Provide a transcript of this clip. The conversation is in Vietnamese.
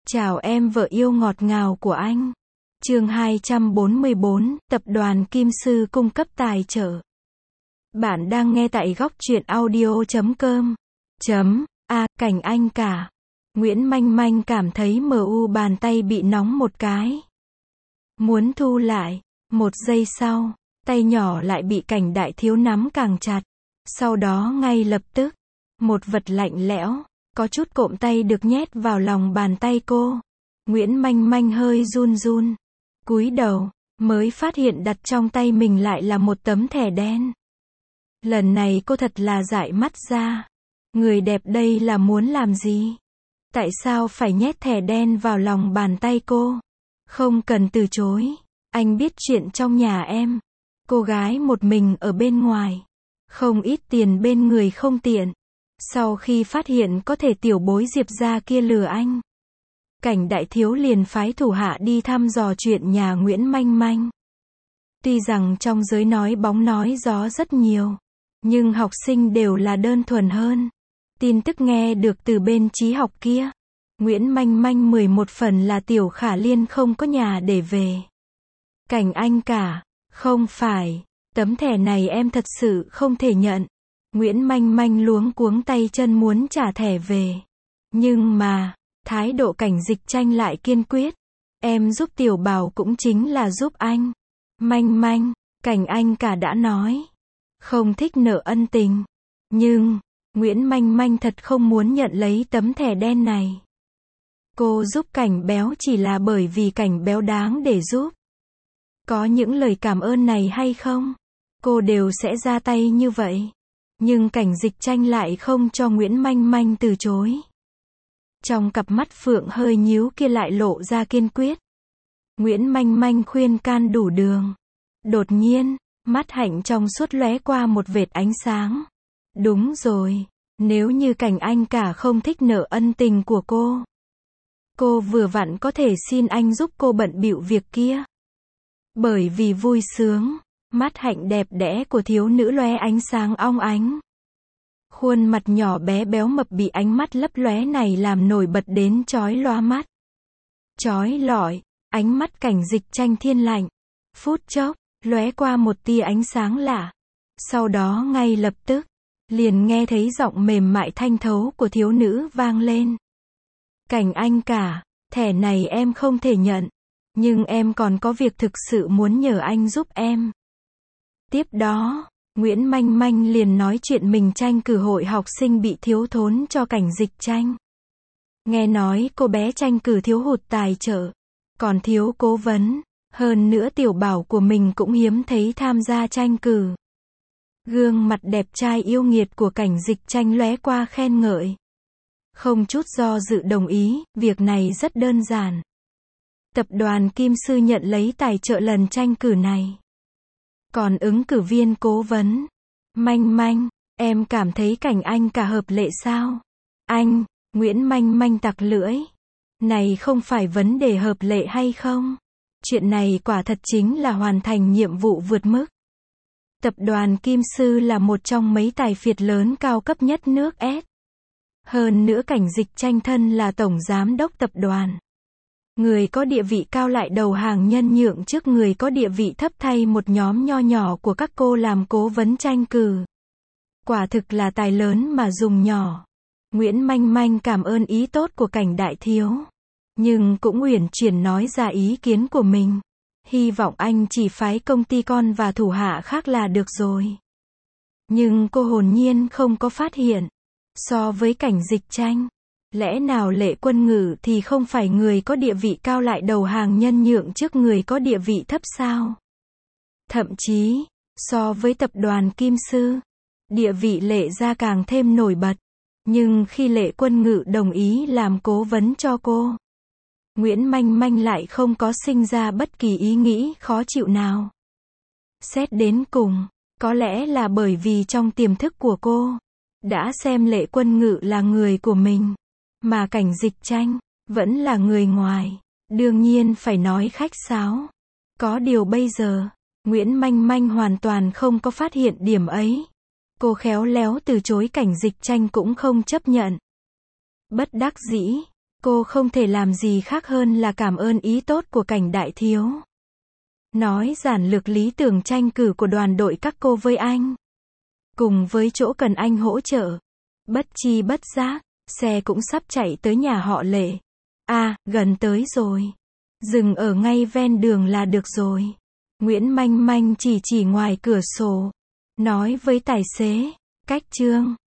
Chào em vợ yêu ngọt ngào của anh. Chương 244, Tập đoàn Kim Sư cung cấp tài trợ. Bạn đang nghe tại góc truyện audio.com. Cảnh anh cả. Nguyễn Manh Manh cảm thấy bàn tay bị nóng một cái. Muốn thu lại. Một giây sau, tay nhỏ lại bị Cảnh Đại Thiếu nắm càng chặt. Sau đó ngay lập tức, một vật lạnh lẽo, có chút cộm tay được nhét vào lòng bàn tay cô. Nguyễn Manh Manh hơi run run, cúi đầu, mới phát hiện đặt trong tay mình lại là một tấm thẻ đen. Lần này cô thật là dại mắt ra. Người đẹp đây là muốn làm gì? Tại sao phải nhét thẻ đen vào lòng bàn tay cô? Không cần từ chối. Anh biết chuyện trong nhà em. Cô gái một mình ở bên ngoài. Không ít tiền bên người không tiện. Sau khi phát hiện có thể tiểu bối Diệp gia kia lừa anh, Cảnh Đại Thiếu liền phái thủ hạ đi thăm dò chuyện nhà Nguyễn Manh Manh. Tuy rằng trong giới nói bóng nói gió rất nhiều, nhưng học sinh đều là đơn thuần hơn. Tin tức nghe được từ bên trí học kia, Nguyễn Manh Manh 11 phần là Tiểu Khả Liên không có nhà để về. Cảnh anh cả, không phải, tấm thẻ này em thật sự không thể nhận. Nguyễn Manh Manh luống cuống tay chân muốn trả thẻ về. Nhưng mà, thái độ Cảnh Dịch Tranh lại kiên quyết. Em giúp Tiểu Bảo cũng chính là giúp anh. Manh Manh, Cảnh anh cả đã nói. Không thích nợ ân tình. Nhưng, Nguyễn Manh Manh thật không muốn nhận lấy tấm thẻ đen này. Cô giúp Cảnh Béo chỉ là bởi vì Cảnh Béo đáng để giúp. Có những lời cảm ơn này hay không? Cô đều sẽ ra tay như vậy. Nhưng Cảnh Dịch Tranh lại không cho Nguyễn Manh Manh từ chối. Trong cặp mắt phượng hơi nhíu kia lại lộ ra kiên quyết. Nguyễn Manh Manh khuyên can đủ đường. Đột nhiên, mắt hạnh trong suốt lóe qua một vệt ánh sáng. Đúng rồi, nếu như Cảnh anh cả không thích nợ ân tình của cô vừa vặn có thể xin anh giúp cô bận bịu việc kia. Bởi vì vui sướng, mắt hạnh đẹp đẽ của thiếu nữ lóe ánh sáng ong ánh. Khuôn mặt nhỏ bé béo mập bị ánh mắt lấp lóe này làm nổi bật đến chói lóa mắt. Chói lọi, ánh mắt Cảnh Dịch Tranh thiên lạnh. Phút chốc, lóe qua một tia ánh sáng lạ. Sau đó ngay lập tức, liền nghe thấy giọng mềm mại thanh thấu của thiếu nữ vang lên. Cảnh anh cả, thẻ này em không thể nhận. Nhưng em còn có việc thực sự muốn nhờ anh giúp em. Tiếp đó, Nguyễn Manh Manh liền nói chuyện mình tranh cử hội học sinh bị thiếu thốn cho Cảnh Dịch Tranh. Nghe nói cô bé tranh cử thiếu hụt tài trợ, còn thiếu cố vấn, hơn nữa Tiểu Bảo của mình cũng hiếm thấy tham gia tranh cử. Gương mặt đẹp trai yêu nghiệt của Cảnh Dịch Tranh lóe qua khen ngợi. Không chút do dự đồng ý, việc này rất đơn giản. Tập đoàn Kim Sư nhận lấy tài trợ lần tranh cử này. Còn ứng cử viên cố vấn. Manh Manh, em cảm thấy Cảnh anh cả hợp lệ sao? Anh, Nguyễn Manh Manh tặc lưỡi. Này không phải vấn đề hợp lệ hay không? Chuyện này quả thật chính là hoàn thành nhiệm vụ vượt mức. Tập đoàn Kim Sư là một trong mấy tài phiệt lớn cao cấp nhất nước S. Hơn nữa Cảnh Dịch Tranh thân là tổng giám đốc tập đoàn. Người có địa vị cao lại đầu hàng nhân nhượng trước người có địa vị thấp thay một nhóm nho nhỏ của các cô làm cố vấn tranh cử. Quả thực là tài lớn mà dùng nhỏ. Nguyễn Manh Manh cảm ơn ý tốt của Cảnh Đại Thiếu. Nhưng cũng uyển chuyển nói ra ý kiến của mình. Hy vọng anh chỉ phái công ty con và thủ hạ khác là được rồi. Nhưng cô hồn nhiên không có phát hiện. So với Cảnh Dịch Tranh, lẽ nào Lệ Quân Ngự thì không phải người có địa vị cao lại đầu hàng nhân nhượng trước người có địa vị thấp sao? Thậm chí, so với tập đoàn Kim Sư, địa vị Lệ gia càng thêm nổi bật. Nhưng khi Lệ Quân Ngự đồng ý làm cố vấn cho cô, Nguyễn Manh Manh lại không có sinh ra bất kỳ ý nghĩ khó chịu nào. Xét đến cùng, có lẽ là bởi vì trong tiềm thức của cô, đã xem Lệ Quân Ngự là người của mình. Mà Cảnh Dịch Tranh, vẫn là người ngoài, đương nhiên phải nói khách sáo. Có điều bây giờ, Nguyễn Manh Manh hoàn toàn không có phát hiện điểm ấy. Cô khéo léo từ chối Cảnh Dịch Tranh cũng không chấp nhận. Bất đắc dĩ, Cô không thể làm gì khác hơn là cảm ơn ý tốt của Cảnh đại thiếu. Nói giản lược lý tưởng tranh cử của đoàn đội các cô với anh. Cùng với chỗ cần anh hỗ trợ. Bất chi bất giác, xe cũng sắp chạy tới nhà họ Lệ. À, gần tới rồi. Dừng ở ngay ven đường là được rồi. Nguyễn Manh Manh chỉ ngoài cửa sổ. Nói với tài xế, cách Trương.